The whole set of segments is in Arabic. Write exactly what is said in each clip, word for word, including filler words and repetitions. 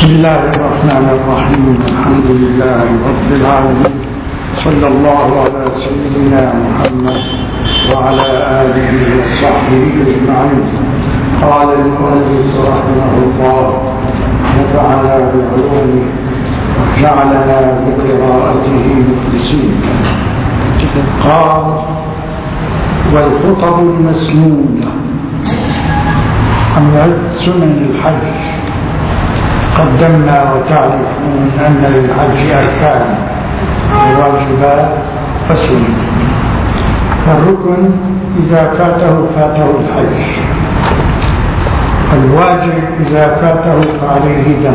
بسم الله الرحمن الرحيم. الحمد لله رب العالمين، صلى الله على سيدنا محمد وعلى آله وصحبه أجمعين. قال المؤلف رحمه الله: نفعنا بعلومه وجعلنا بقراءته مخلصين. قال: والخطب المسنونة من عد سنن الحج. قدمنا وتعرفون أن للحج أركان وواجبات وسنن. الركن إذا فاته فاته الحج، الواجب إذا فاته فعليه دم،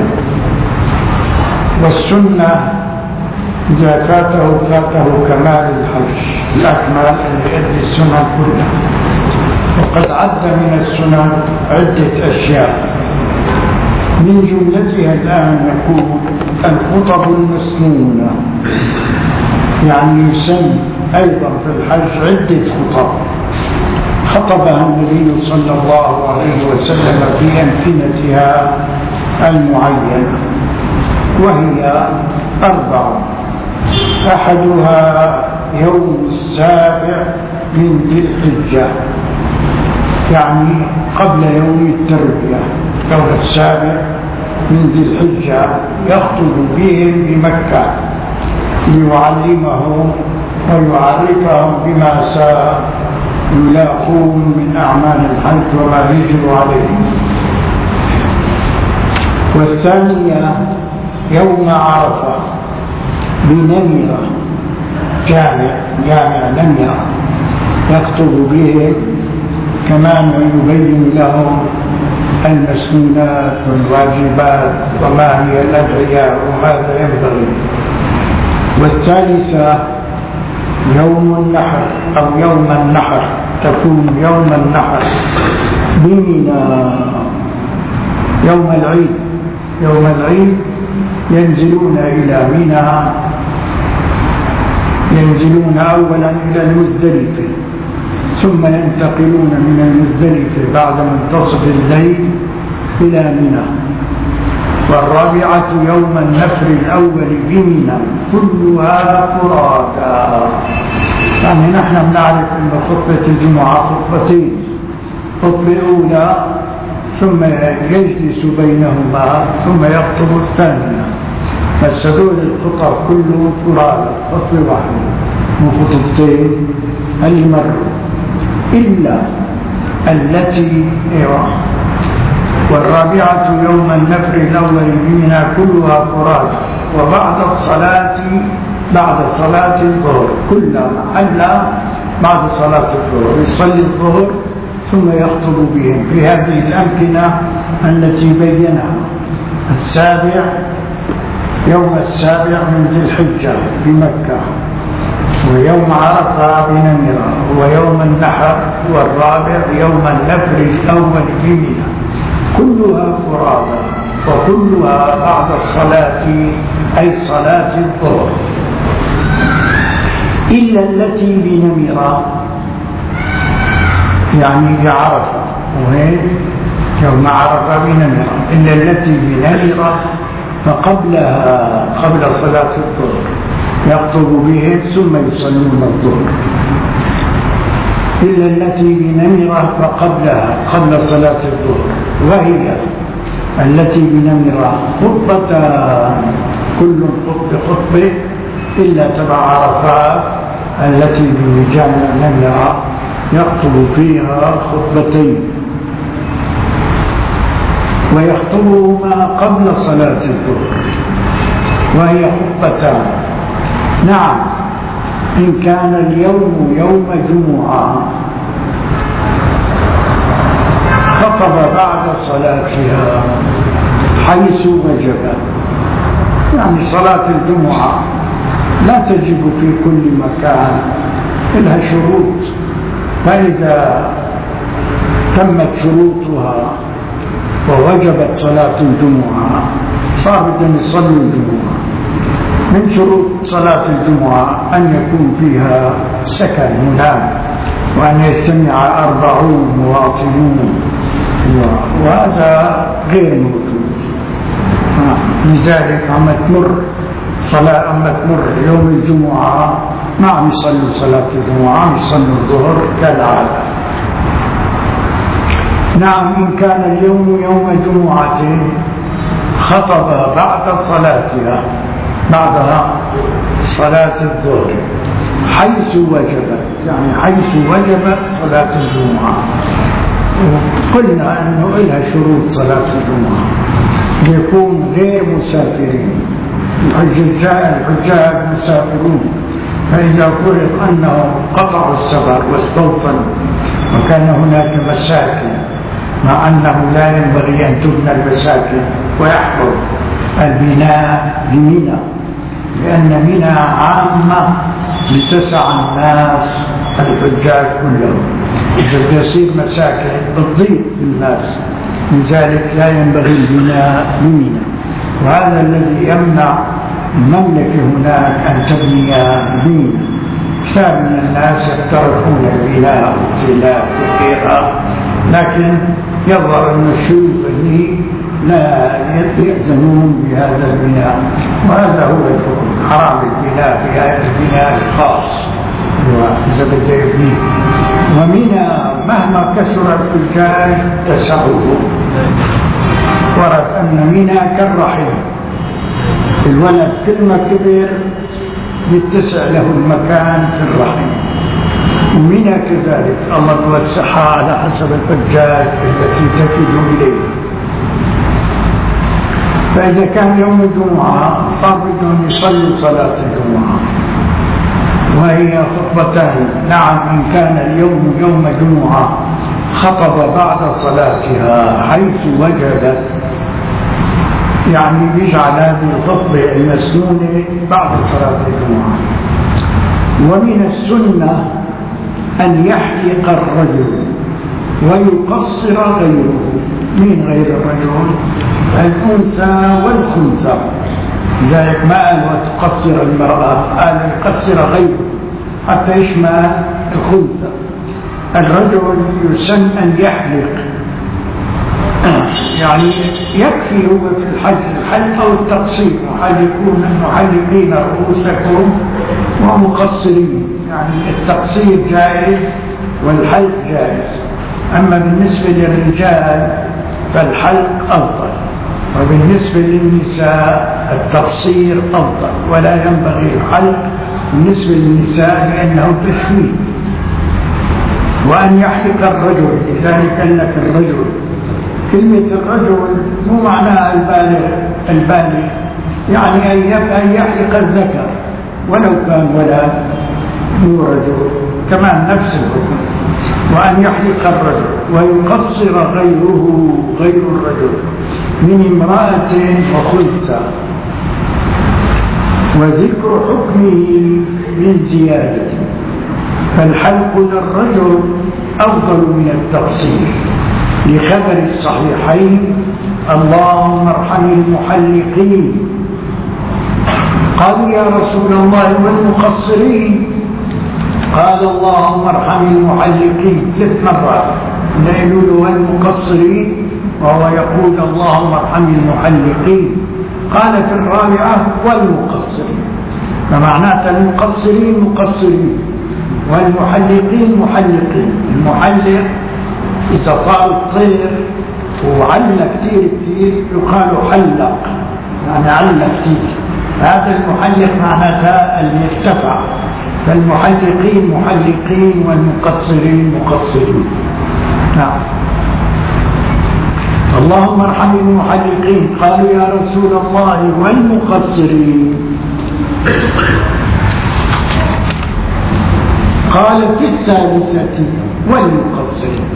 والسنة إذا فاته فاته كمال الحج، الأكمال الذي السنن كلها. وقد عد من السنن عدة أشياء، من جملتها الآن نقول الخطب المسنونة، يعني يسن أيضا في الحج عدة خطب خطبها النبي صلى الله عليه وسلم في أمكنتها المعينة، وهي أربع. أحدها يوم السابع من ذي الحجة، يعني قبل يوم التروية، يوم السابع من ذي الحجة يخطب بهم بمكة ليعلمهم ويعرفهم بما سيلاقون من أعمال الحج وما يجب عليهم. والثانية يوم عرفة بنمرة، جامع جامع نمرة، يخطب بهم كمان ويبين لهم المسنونات والواجبات وما هي الأدعية وماذا ينبغي. والثالثة يوم النحر أو يوم النحر، تكون يوم النحر بمنى، يوم العيد. يوم العيد ينزلون إلى منى، ينزلون أولا إلى المزدلفة، ثم ينتقلون من المزدلفة بعد منتصف الليل إلى منى. والرابعة يوم النفر الأول بمنى، كلها فرادا. يعني نحن نعرف أن خطبة الجمعة خطبتين، خطبة أولى ثم يجلس بينهما ثم يخطب الثانية. فالسدود الخطب كله فرادا، خطبة واحدة من خطبتين المرة، إلا التي إيوه. والرابعة يوم النفر الأول بمنى كلها فرادى، وبعد الصلاة بعد صلاة الظهر، كلها محلها بعد صلاة الظهر، يصلي الظهر ثم يخطب بهم في هذه الأمكنة التي بينها. السابع يوم السابع من ذي الحجة بمكة، ويوم عرفة بنمرة، ويوم النحر، والرابع يوم النفر الأول بمنى، كلها فرادى، وكلها بعد الصلاة أي صلاة الظهر، إلا التي بنمرة يعني بعرفة، وهي يوم عرفة بنمرة، إلا التي بنمرة فقبلها قبل صلاة الظهر يخطب بهم ثم يصلون الظهر. إلا التي بنمرة فقبلها قبل صلاة الظهر، وهي التي بنمرة خطبتان، كل خطبة خطبة، إلا تبع عرفات التي بجامع نمرة يخطب فيها خطبتين، ويخطبهما قبل صلاة الظهر، وهي خطبتان. نعم، إن كان اليوم يوم جمعة خطب بعد صلاتها حيث وجب، يعني صلاة الجمعة لا تجب في كل مكان، لها شروط، فإذا تمت شروطها ووجبت صلاة الجمعة صار بدهم يصلوا الجمعة. من شروط صلاة الجمعة أن يكون فيها سكن هناك، وأن يجتمع أربعون مواطنون، وهذا غير موجود. لذلك عم تمر صلاة عم تمر يوم الجمعة ما عم يصلوا صلاة الجمعة، عم يصلوا الظهر كالعادة. نعم إن كان اليوم يوم جمعة خطب بعد صلاتها بعدها صلاة الظهر حيث وجبت، يعني حيث وجبت صلاة الجمعة. قلنا أنه لها شروط صلاة الجمعة، يكون غير مسافرين، الحجاج مسافرون، فإذا فرض أنهم قطعوا السفر واستوطنوا وكان هناك مساكن، مع أنه لا ينبغي أن تبنى المساكن ويحفظ البناء بمنى، لأن منى عامة لتسع الناس الحجاج كلهم، إذا يصير مساكن بتضيق بالناس، لذلك لا ينبغي البناء بمنى. وهذا الذي يمنع المملكة هناك أن تبني بمنى. كثير من الناس يقترحون البناء والخلاف وغيرها، لكن يظهر أن الشيوخ لا يأذنون بهذا البناء، وهذا هو الحكم، حرام البناء بهذا البناء الخاص وإذا بدأ يبنيه. ومنى مهما كثر الحجاج تسعه، ورد أن منى كالرحم، الولد كل ما كبر يتسع له المكان في الرحم، ومنى كذلك الله يوسعها على حسب الحجاج التي تفد إليه. فإذا كان يوم الجمعة صار بدهم يصلوا صلاة الجمعة وهي خطبتان. نعم إن كان اليوم يوم جمعة خطب بعد صلاتها حيث وجدت، يعني يجعل هذه الخطبة المسنونة بعد صلاة الجمعة. ومن السنة أن يحلق الرجل ويقصر غيره. من غير الرجل؟ الأنثى والخنثى، لذلك ما قال وتقصر المرأة، قال يقصر غيره حتى يشمل الخنثى. الرجل يسن أن يحلق، يعني يكفي هو في الحج الحلق أو التقصير، محلقون محلقين رؤوسكم ومقصرين، يعني التقصير جائز والحلق جائز. أما بالنسبة للرجال فالحلق أفضل، وبالنسبة للنساء التقصير أفضل، ولا ينبغي الحلق بالنسبة للنساء لأنه تشويه. وأن يحلق الرجل، لذلك قال لك الرجل، كلمة الرجل مو معناها البالغ البالغ، يعني أن يحلق الذكر ولو كان ولد مو رجل، كمان نفس الحكم. وأن يحلق الرجل ويقصر غيره غير الرجل من امرأة وخنثى، وذكر حكمه من زيادة. فالحلق للرجل أفضل من التقصير لخبر الصحيحين اللهم ارحم المحلقين. قالوا يا رسول الله والمقصرين؟ قال اللهم ارحم المحلقين ثلاث مرات، نقول له والمقصرين وهو يقول اللهم ارحم المحلقين. قالت الرابعة والمقصرين، فمعناته المقصرين مقصرين والمحلقين محلقين. المحلق إذا طال الطير وعلق كتير كتير يقال حلق، يعني علق كتير، هذا المحلق معناته اللي ارتفع. فالمحلقين محلقين والمقصرين مقصرين. نعم. اللهم ارحم المحلقين. قالوا يا رسول الله والمقصرين؟ قال في الثالثة والمقصرين.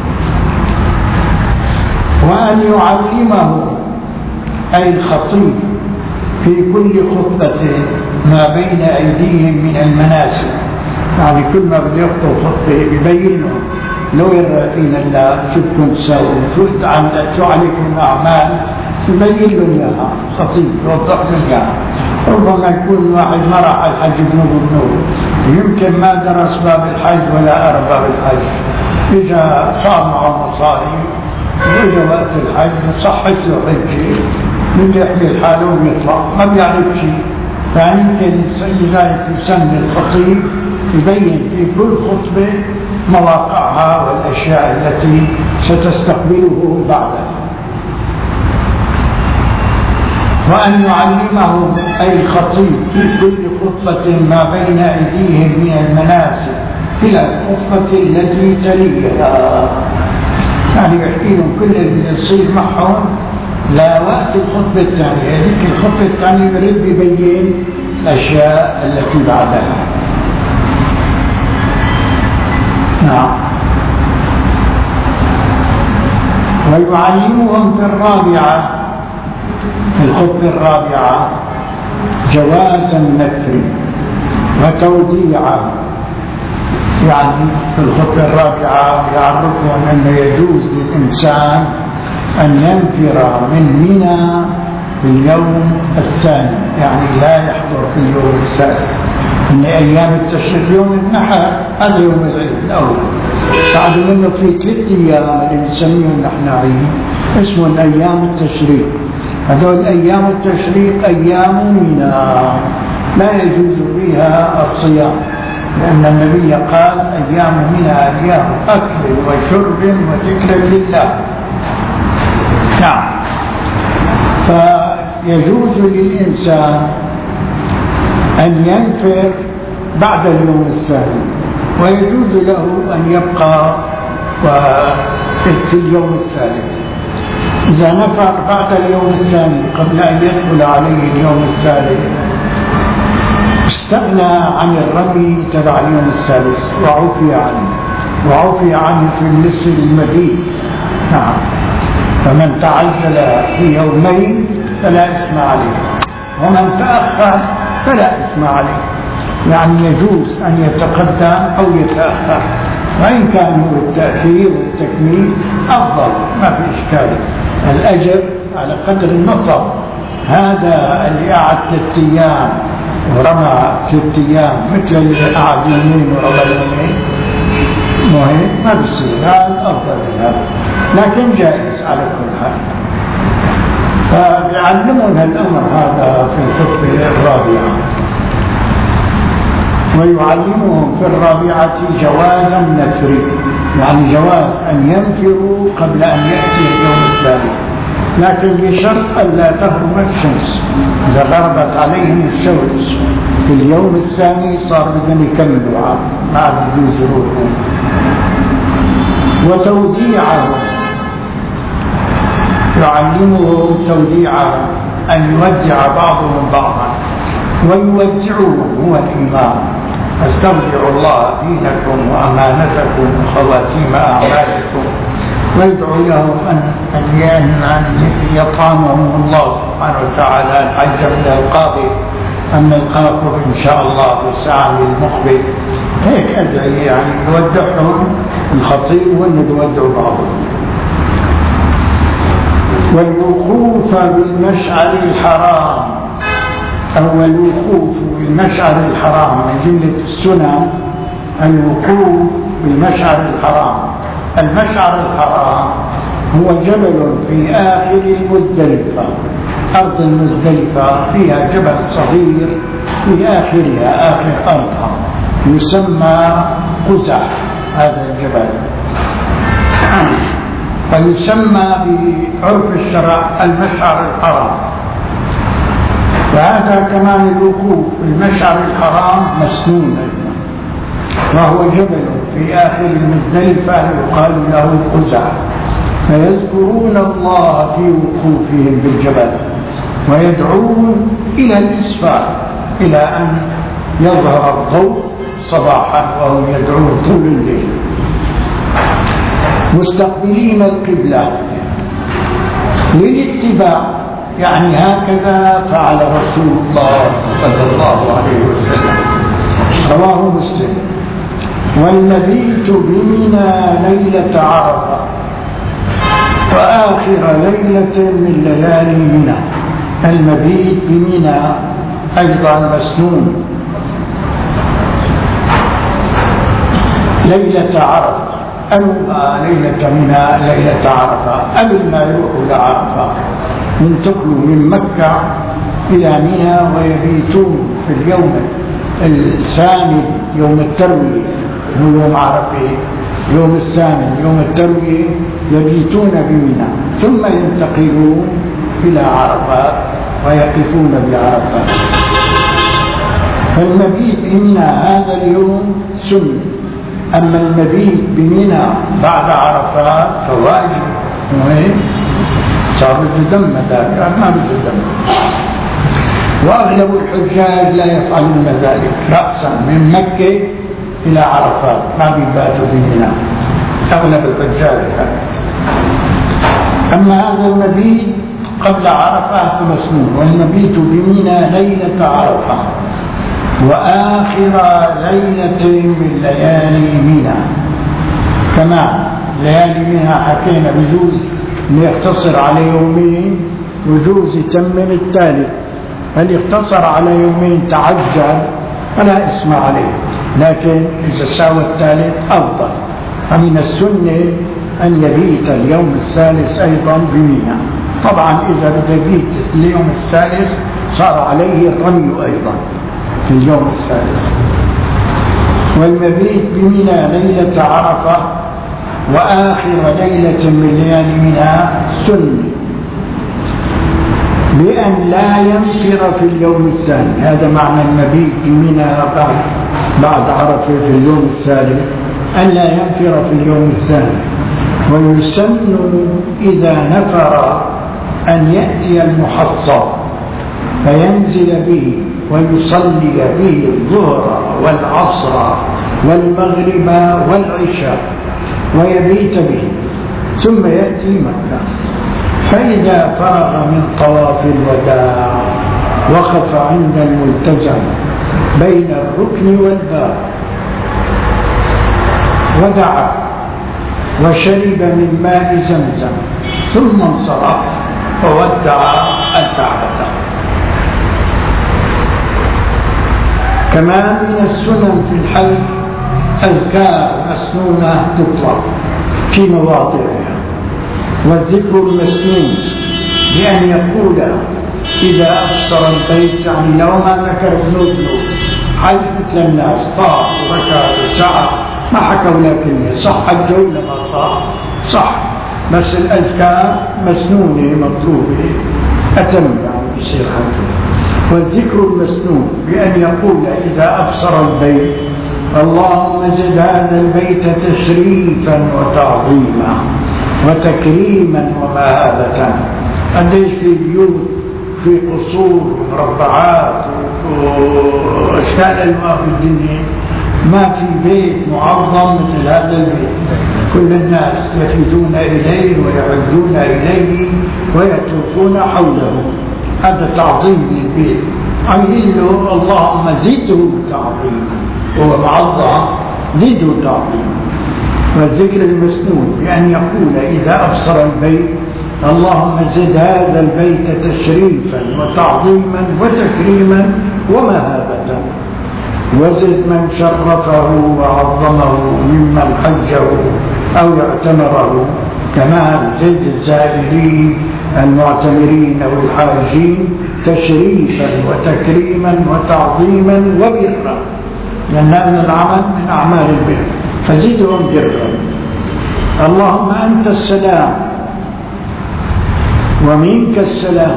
وأن يعلمه أي الخطيب في كل خطبة ما بين أيديهم من المناسك، يعني كل ما بده يخطب خطبة يبين لهم لو يرقين الله شو بدكم تسووا، شو شو عليكم أعمال، يبين لهم إياها خطيب يوضح لهم إياها. ربما يكون واحد ما راح الحج بنوب بنوب، يمكن ما درس باب الحج ولا أرى باب الحج، إذا صار معه مصاري وإذا وقت الحج صحت له حجه بده يحمل حاله ويطلع ما بيعرف شيء. فيمكن لذلك يسمي الخطيب يبين في كل خطبة مواقعها والأشياء التي ستستقبله بعدها. وأن يعلمهم أي الخطيب في كل خطبة ما بين أيديهم من المناسك إلى الخطبة التي تليها. يعني يحكي لهم كل اللي يصير معهم لا وقت الخطبة الثانية، هذيك الخطبة الثانية يريد يبين الأشياء التي بعدها. نعم. ويعلمهم في الرابعة، في الخطبة الرابعة، جواز النفر وتوديعه. يعني في الخطبة الرابعة يعرفهم أنه يجوز للإنسان أن ينفر من منى في اليوم الثاني، يعني لا يحضر في اليوم السادس. من أيام التشريق يوم النحر هذا يوم العيد الأول، بعد منه في ثلاث أيام اللي بنسميهم نحن عيد اسمه أيام التشريق. هذول أيام التشريق أيام منى لا يجوز فيها الصيام، لأن النبي قال أيام منى أيام أكل وشرب وذكر لله. نعم. فيجوز للإنسان أن ينفر بعد اليوم الثاني، ويجوز له أن يبقى في اليوم الثالث. إذا نفر بعد اليوم الثاني قبل أن يدخل عليه اليوم الثالث استغنى عن الرمي تبع اليوم الثالث وعفي عنه، وعفي عنه في النصف المديد. نعم. فمن تعجل في يومين فلا إثم عليه، ومن تأخر فلا إثم عليه. يعني يجوز أن يتقدم أو يتأخر، وإن كان هو التأخير والتكميل أفضل ما في إشكال. الأجر على قدر النصب. هذا اللي قعد ست أيام ورمى ست أيام مثل اللي قعد يومين ورمى يومين مهم ما بيصير، هذا أفضل من هذا، لكن جائز على كل حال. فبيعلمنا الأمر هذا في الخطبة الرابعة. ويعلمهم في الرابعة جواز النفر، يعني جواز أن ينفروا قبل أن يأتي اليوم الثالث، لكن بشرط ألا تغرب الشمس. إذا غربت عليهم الشمس في اليوم الثاني صار بدهم يكملوا ما عاد يجوز يروحوا. وتوديعه، يعلمه توديعه أن يودع بعضهم بعضا ويودعوه هو الإمام. استودع الله دينكم وأمانتكم وخواتيم أعمالكم، ويدعو لهم أن يطعمهم الله سبحانه وتعالى الحج من القاضي أن نلقاكم إن شاء الله في الساعة المقبل. هيك أدعي يعني يودعهم الخطيب وأن يودعوا بعضهم. والوقوف بالمشعر الحرام، أو الوقوف بالمشعر الحرام من جملة السنن الوقوف بالمشعر الحرام. المشعر الحرام هو جبل في آخر المزدلفة، أرض المزدلفة فيها جبل صغير في آخرها آخر أرضها يسمى قزح. هذا الجبل فيسمى بعرف الشرع المشعر الحرام. وهذا كمان الوقوف بالمشعر الحرام مسنون، وهو جبل في آخر المزدلفة يقال له قزح. فيذكرون الله في وقوفهم بالجبل ويدعون إلى الإسفار إلى أن يظهر الضوء صباحا، وهم يدعون طول الليل مستقبلين القبلة للاتباع. يعني هكذا فعل رسول الله صلى الله عليه وسلم، رواه مسلم. والمبيت بمنى ليلة عرفة وآخر ليلة من ليالي منى. المبيت بمنى أيضا مسنون ليلة عرفة، أو ليلة منى ليلة عرفة قبل ما يروحوا لعرفة. ينتقلوا من مكة إلى منى ويبيتون في اليوم الثامن يوم التروية، هو يوم عرفة، يوم الثامن يوم التروية يبيتون بمنى، ثم ينتقلون إلى عرفات ويقفون بعرفات. فالمبيت بمنى هذا اليوم سنة، أما المبيت بمنى بعد عرفات فواجب. صار بده دم ذاك ما بده دم. وأغلب الحجاج لا يفعلون ذلك، رأسا من مكة إلى عرفات ما بيباتوا بمنى، أغلب الحجاج هكذا. أما هذا المبيت قبل عرفات فمسنون، والمبيت بمنى ليلة عرفة وآخر ليلة من ليالي منى. كما ليالي منى حكينا بجوز يقتصر على يومين وجوز يتمم الثالث، هل يقتصر على يومين تعجل فلا اسم عليه، لكن إذا ساوى الثالث أفضل. فمن السنة أن يبيت اليوم الثالث أيضا بمنى. طبعا إذا بده يبيت اليوم الثالث صار عليه الرمي أيضا في اليوم الثالث. والمبيت بمنى ليلة عرفة وآخر ليلة من ليالي منى سنة، بأن لا ينفر في اليوم الثاني. هذا معنى المبيت بمنى بعد بعد عرفة في اليوم الثالث، أن لا ينفر في اليوم الثاني. ويسن إذا نفر أن يأتي المحصب فينزل به ويصلي به الظهر والعصر والمغرب والعشاء ويبيت به، ثم يأتي مكة. فإذا فرغ من طواف الوداع وقف عند الملتزم بين الركن والباب ودعا وشرب من ماء زمزم، ثم انصرف وودع الكعبة. كما من السنن في الحج أذكار مسنونة تطلق في مواضعها، والذكر المسنون بأن يقول إذا أبصر البيت، يعني لو ما ذكر ذنوبه حج مثل الناس طاف وركع وسعى ما حكوا لكن صح حجه ولا ما صح؟ صح، بس الأذكار مسنونة مطلوبة أتم يعني يصير حجه. والذكر المسنون بأن يقول إذا أبصر البيت اللهم زد هذا البيت تشريفا وتعظيما وتكريما ومهابة. قديش في بيوت في قصور ومربعات واشكال الوان في الدنيا، ما في بيت معظم مثل هذا البيت. كل الناس يفدون اليه ويعدون اليه ويطوفون حوله، هذا تعظيم للبيت. عايزين له اللهم زده تعظيما، هو معظم زده تعظيما. والذكر المسنون بأن يقول إذا أبصر البيت اللهم زد هذا البيت تشريفا وتعظيما وتكريما ومهابة، وزد من شرفه وعظمه ممن حجه أو اعتمره، كما زد الزائرين المعتمرين أو الحاجين تشريفا وتكريما وتعظيما وبرا، لأن هذا العمل من أعمال البر، فزدهم برا. اللهم أنت السلام ومنك السلام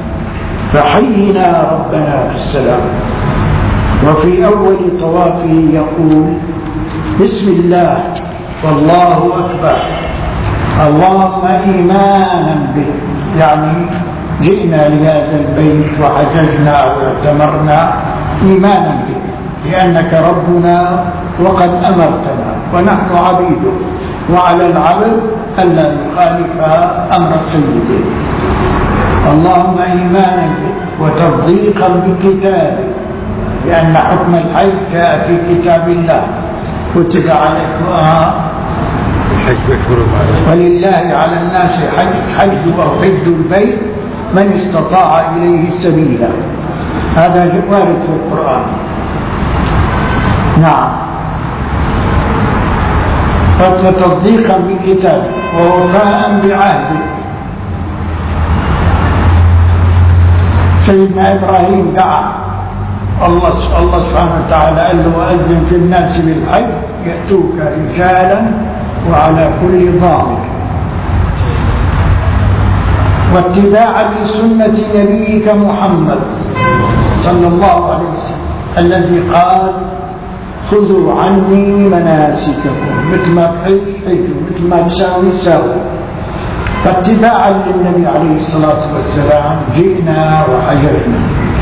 فحينا ربنا في السلام. وفي أول طوافه يقول بسم الله والله أكبر، اللهم إيمانا به، يعني جئنا لهذا البيت وحججنا واعتمرنا إيمانا به لأنك ربنا وقد أمرتنا ونحن عبيدك، وعلى العبد ألا يخالف أمر سيده. اللهم إيمانا به وتصديقا بكتابه، لأن حكم الحج جاء في كتاب الله كتب عليكم ولله على الناس حج حج أو حج البيت من استطاع إليه سبيلا، هذا وارد في القرآن. نعم، وتصديقا بكتابه ووفاء بعهده. سيدنا إبراهيم دعا الله الله سبحانه وتعالى قال له وأذن في الناس بالحج يأتوك رجالا وعلى كل ضامر. واتباعا لسنة نبيك محمد صلى الله عليه وسلم الذي قال خذوا عني مناسككم، مثل ما تحج حجوا، مثل ما تساوي ساووا. فاتباعا للنبي عليه الصلاة والسلام جئنا وحججنا،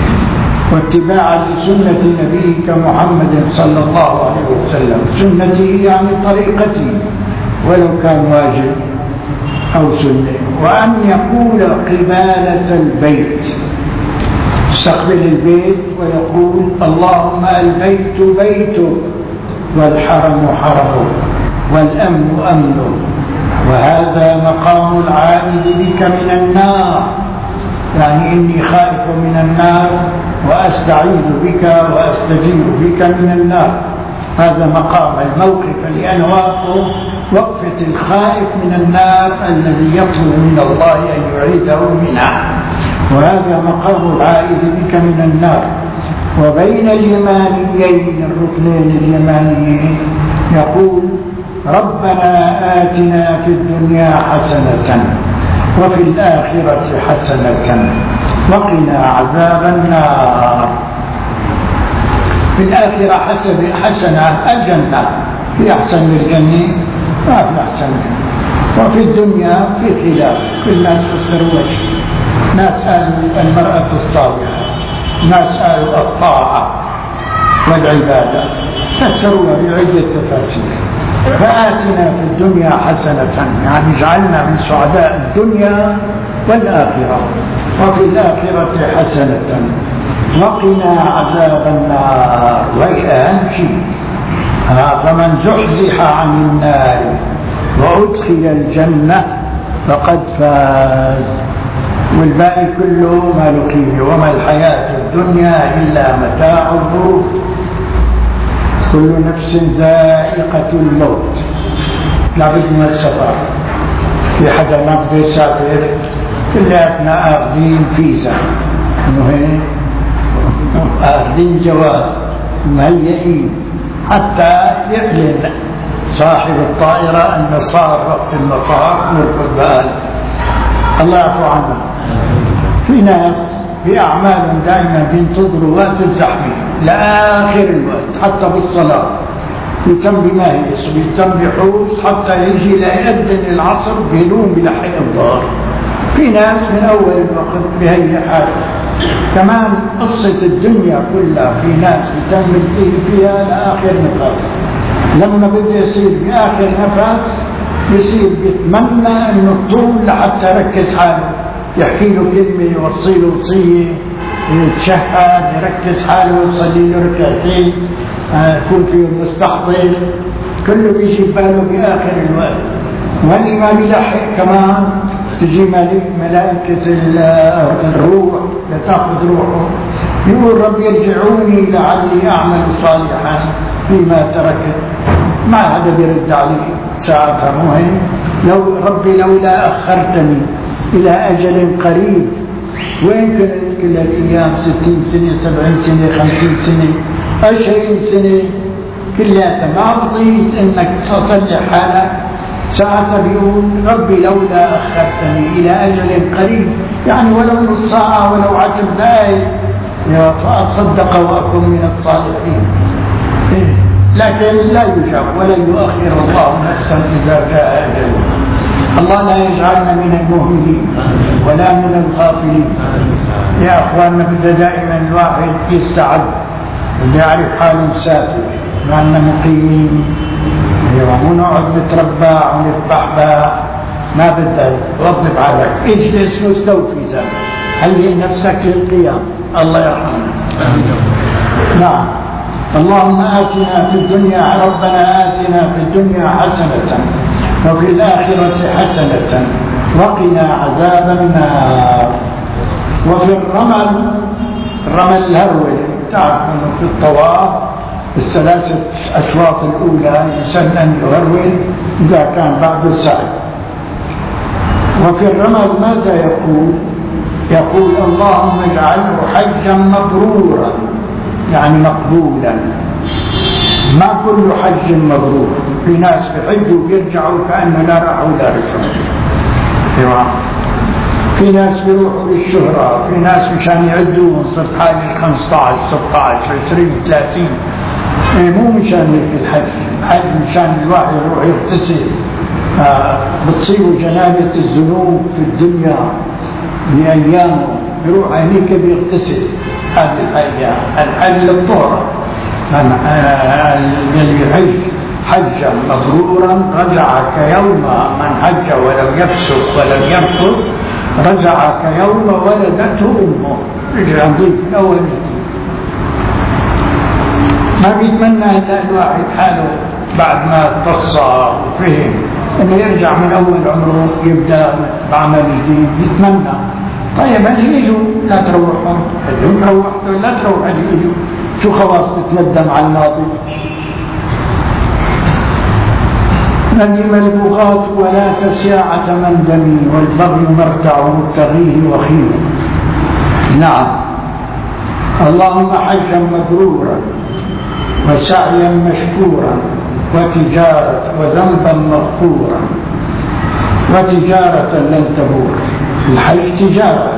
واتباعا لسنة نبيك محمد صلى الله عليه وسلم، سنته يعني طريقته ولو كان واجب أو سنة. وأن يقول قبالة البيت، يستقبل البيت ويقول اللهم البيت بيتك والحرم حرمك والأمن أمنك، وهذا مقام العائد بك من النار، يعني إني خائف من النار وأستعيذ بك وأستجير بك من النار. هذا مقام الموقف لأن واقف وقفة الخائف من النار الذي يطلب من الله أن يعيده منها، وهذا مقام العائد بك من النار. وبين اليمانيين الركنين اليمانيين يقول ربنا آتنا في الدنيا حسنة وفي الآخرة حسنة وقنا عذاب النار. في الآخرة حسب حسنة الجنة، في أحسن من الجنة ما في أحسن منه. وفي الدنيا في خلاف، كل ناس فسروا وجه، ناس قالوا المرأة الصالحة، ناس قالوا الطاعة والعبادة، فسروها بعدة تفاسير. فآتنا في الدنيا حسنة يعني اجعلنا من سعداء الدنيا والآخرة، وفي الآخرة حسنة وقنا عذاب النار. وأهم شيء فمن زحزح عن النار وأدخل الجنة فقد فاز، والباقي كله ما له قيمة. وما الحياة الدنيا إلا متاع الغرور، كل نفس ذائقة الموت. لابد من السفر، في حدا ما بده يسافر كلياتنا آخذين فيزا، إنه هيك آخذين جواز مهيئين حتى يعلن صاحب الطائرة أن صار وقت المطار نركض بآل. الله يعفو عنا. في ناس بأعمال دائما بينتظروا وقت الزحمة لآخر الوقت، حتى بالصلاة يتم بماهيس ويتم بحوس حتى يجي ليأذن العصر بينوم بلحق الظهر. في ناس من أول الوقت بهي حاله. كمان قصة الدنيا كلها في ناس بيتم فيها لآخر نفس، لما بده يصير بآخر نفس يصير بيتمنى انه الطول لحتى يركز حاله، يحكي له كلمة، يوصي له وصية، يتشهد، يركز حاله، يصلي له ركعتين، يكون فيه مستحضر، كله بيجي باله بآخر الوقت. واللي ما بيلحق كمان تجي ملائكة الروح لتأخذ روحه، يقول رب يرجعوني لعلي أعمل صالحا فيما تركت. ما حدا بيرد عليه ساعتها. مهم لو ربي لولا أخرتني إلى أجل قريب، وين كنت كل الأيام؟ ستين سنة، سبعين سنة، خمسين سنة، عشرين سنة، كلها ما رضيت إنك تصلح حالك. ساعتها بيقول ربي لولا أخرتني إلى أجل قريب، يعني ولو نص ساعة ولو عشر دقائق فأصدق وأكون من الصالحين. لكن لا يجاب ولا يؤخر الله نفسا إذا جاء أجله. الله لا يجعلنا من المهملين ولا من الغافلين. يا أخواننا بدا دائما الواحد يستعد ويعرف حاله مسافر، مع أننا مقيمين ونقعد نتربع ونتبحبح، ما بدك وظف عليك، اجلس واستوفي ذلك، هيئ نفسك للقيام. الله يرحمنا. نعم. اللهم آتنا في الدنيا، ربنا آتنا في الدنيا حسنة وفي الآخرة حسنة وقنا عذاب النار. وفي الرمل، الرمل الهرول، تعرف أنه في الطواف الثلاثة أشواط الأولى يسن أن يهرول إذا كان بعد السعي. وفي الرمل ماذا يقول؟ يقول اللهم اجعله حجا مبرورا، يعني مقبولا. ما كل حج مبرور، في ناس بحجوا وبيرجعوا كأنه لا راحوا لا رجعوا. في ناس بيروحوا للشهرة، في ناس مشان يعدوا صرت حاجة خمسة عشر ستة عشر عشرين ثلاثين، مو مشان الحج. الحج مشان الواحد يروح يغتسل، آه بتصيبوا جنابة الذنوب في الدنيا بأيامه، يروح هنيك بيغتسل. هذه الحج، الحج للطهرة. الذي يحج حجا مبرورا رجع كيوم من حج ولم يفسق ولم ينقص، رجع كيوم ولدته امه. رجع نضيف من اول جديد. ما بيتمنى الا الواحد حاله بعد ما تصى وفهم انه يرجع من اول عمره يبدا بعمل جديد، يتمنى. طيب هل يجوا لا تروحون؟ هل تروحوا لا تروح؟ هل يجوا؟ شو خلاص تتندم على الماضي؟ ندم البغاة ولا تساعة مندمي، والبغي مرتع مبتغيه وخيم. نعم، اللهم حجا مبرورا وسعيا مشكورا وتجارة وذنبا مغفورا، وتجارة لن تبور. الحج تجارة.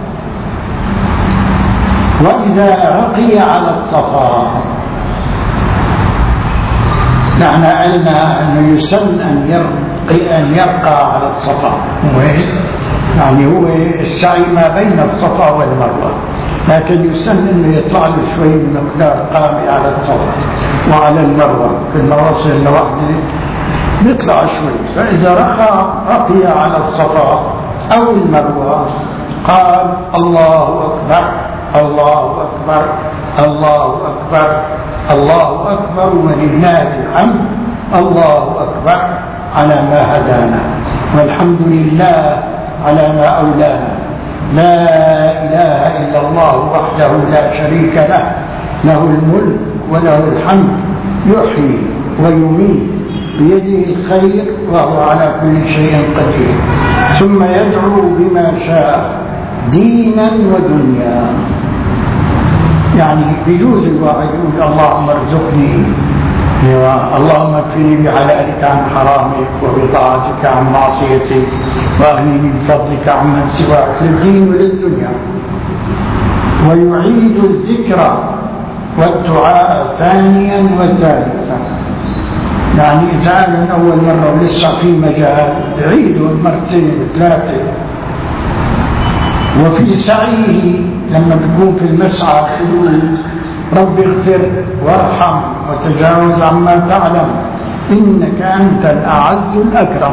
وإذا رقي على الصفا، نحن قلنا أنه يسن أن يرقي أن يرقى على الصفا، يعني هو السعي ما بين الصفا والمروة، لكن يسن أنه يطلع له شوي بمقدار قامي على الصفا وعلى المروة، في المواصل لوحده بيطلع شوي. فإذا رقى رقي على الصفا أو المروة قال الله أكبر الله أكبر الله أكبر الله أكبر ولله الحمد، الله أكبر على ما هدانا، والحمد لله على ما أولانا، لا إله إلا الله وحده لا شريك له، له الملك وله الحمد، يحيي ويميت بيده الخير وهو على كل شيء قدير. ثم يدعو بما شاء دينا ودنيا. يعني بيجوز الواحد يقول اللهم ارزقني، اللهم اكفني بحلالك عن حرامك وبطاعتك عن معصيتك واغنني بفضلك عمن سواك، للدين وللدنيا. ويعيد الذكر والدعاء ثانيا وثالثا، يعني إذا من أول مرة ولسه في مجال يعيده مرتين ثلاثة. وفي سعيه لما تكون في المسعى تقول رب اغفر وارحم وتجاوز عما تعلم إنك أنت الأعز الأكرم،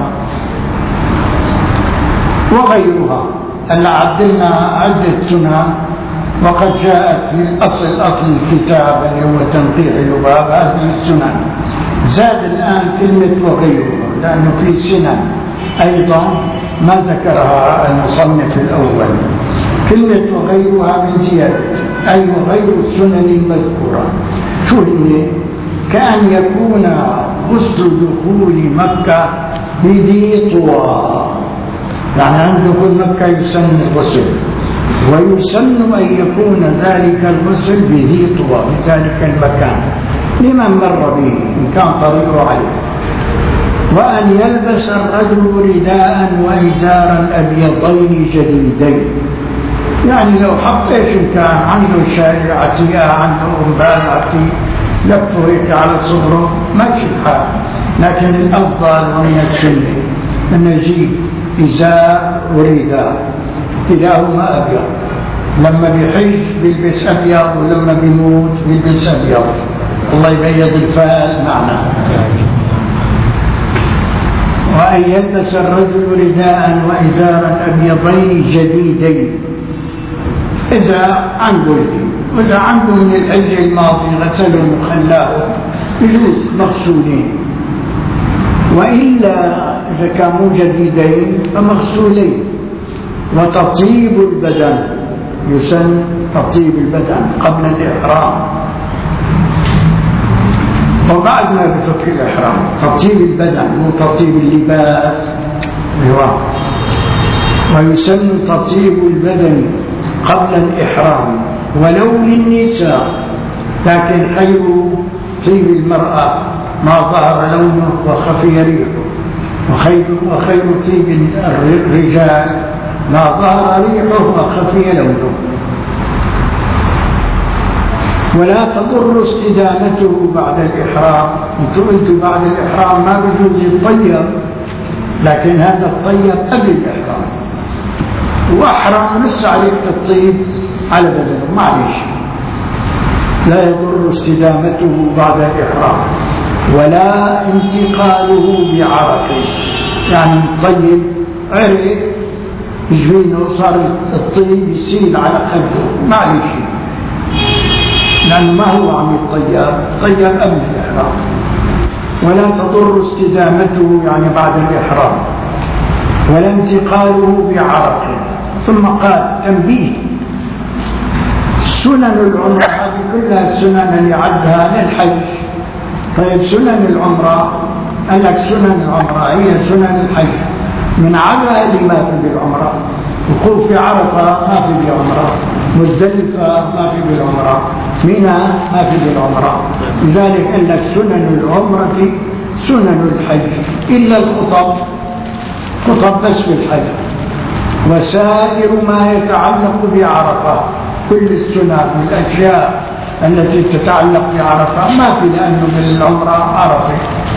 وغيرها. أن عدلنا عدة سنن، وقد جاءت في الأصل أصل الكتاب اللي هو تنقيح اللباب هذه السنن. زاد الآن كلمة وغيرها لأنه في سنن أيضا ما ذكرها المصنف الأول. كلمة وغيرها من زيادة، أي وغير السنن المذكورة. شو هي؟ كأن يكون غسل دخول مكة بذي طوى، يعني عند دخول مكة يسن الغسل، ويسن أن يكون ذلك الغسل بذي طوى بذلك المكان لمن مر به إن كان طريقه عليه. وأن يلبس الرجل رداء وإزارا أبيضين جديدين، يعني لو حب ايش كان عنده شارع عتيقة عنده أنباز عتيق لفه هيك على صدره ماشي الحال، لكن الأفضل ومن السنة أن يجيب إزار ورداء، كلاهما أبيض. لما بيحج بيلبس أبيض، ولما بيموت بيلبس أبيض. الله يبيض الفال معنا. وأن يلبس الرجل رداء وإزارا أبيضين جديدين إذا عنده جديد، وإذا عنده من الحج الماضي غسلهم وخلاهم يجوز مغسولين، وإلا إذا كانوا جديدين فمغسولين. وتطيب البدن، يسن تطيب البدن قبل الإحرام وبعد ما بفك الإحرام. تطيب البدن مو تطيب اللباس. ويسن تطيب البدن قبل الإحرام ولو للنساء، لكن خير طيب المرأة ما ظهر لونه وخفي ريحه، وخير, وخير طيب الرجال ما ظهر ريحه وخفي لونه. ولا تضر استدامته بعد الإحرام. انتم قلتوا بعد الإحرام ما بجوز يطيب، لكن هذا الطيب قبل الإحرام، وأحرم لسه عليك الطيب على بدنه معلش. لا يضر استدامته بعد الإحرام ولا انتقاله بعرقه، يعني الطيب عرق يجبينه صار الطيب يسيل على خده معلش، لأنه ما هو عم يطيب، طيب قبل الإحرام. ولا تضر استدامته يعني بعد الإحرام ولا انتقاله بعرقه. ثم قال تنبيه: سنن العمرة هذه كلها السنن اللي عدها للحج. طيب سنن العمرة قال لك سنن العمرة هي سنن الحج، من عدا اللي ما في بالعمرة. وقوف في عرفة ما في بالعمرة، مزدلفة ما في بالعمرة، منى ما في بالعمرة. لذلك قال لك سنن العمرة سنن الحج إلا الخطب، خطب بس في الحج. وسائر ما يتعلق بعرفة، كل السنن والأشياء التي تتعلق بعرفة ما في، لأنه بالعمرة عرفة.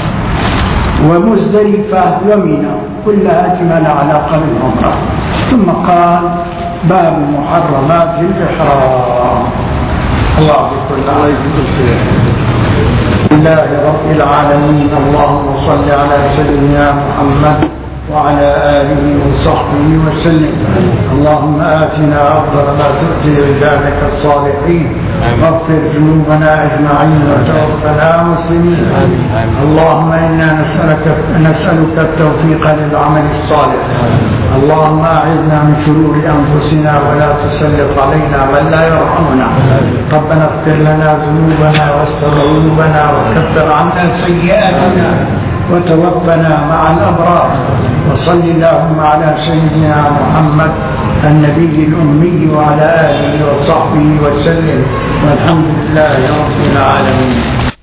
ومزدلفة ومنى كلها ما لا علاقة بالعمرة. ثم قال: باب محرمات الإحرام. الله الله يجزيك الخير. لله رب العالمين. اللهم صل على سيدنا محمد وعلى آله وصحبه وسلم. اللهم آتنا أفضل ما تؤتي عبادك الصالحين، واغفر ذنوبنا أجمعين وتوفنا مسلمين. اللهم إنا نسألك نسألك التوفيق للعمل الصالح. اللهم أعذنا من شرور أنفسنا ولا تسلط علينا من لا يرحمنا. ربنا اغفر لنا ذنوبنا واستر عيوبنا وكفر عنا سيئاتنا وتوفنا مع الأبرار. وصل اللهم على سيدنا محمد النبي الأمي وعلى آله وصحبه وسلم، والحمد لله رب العالمين.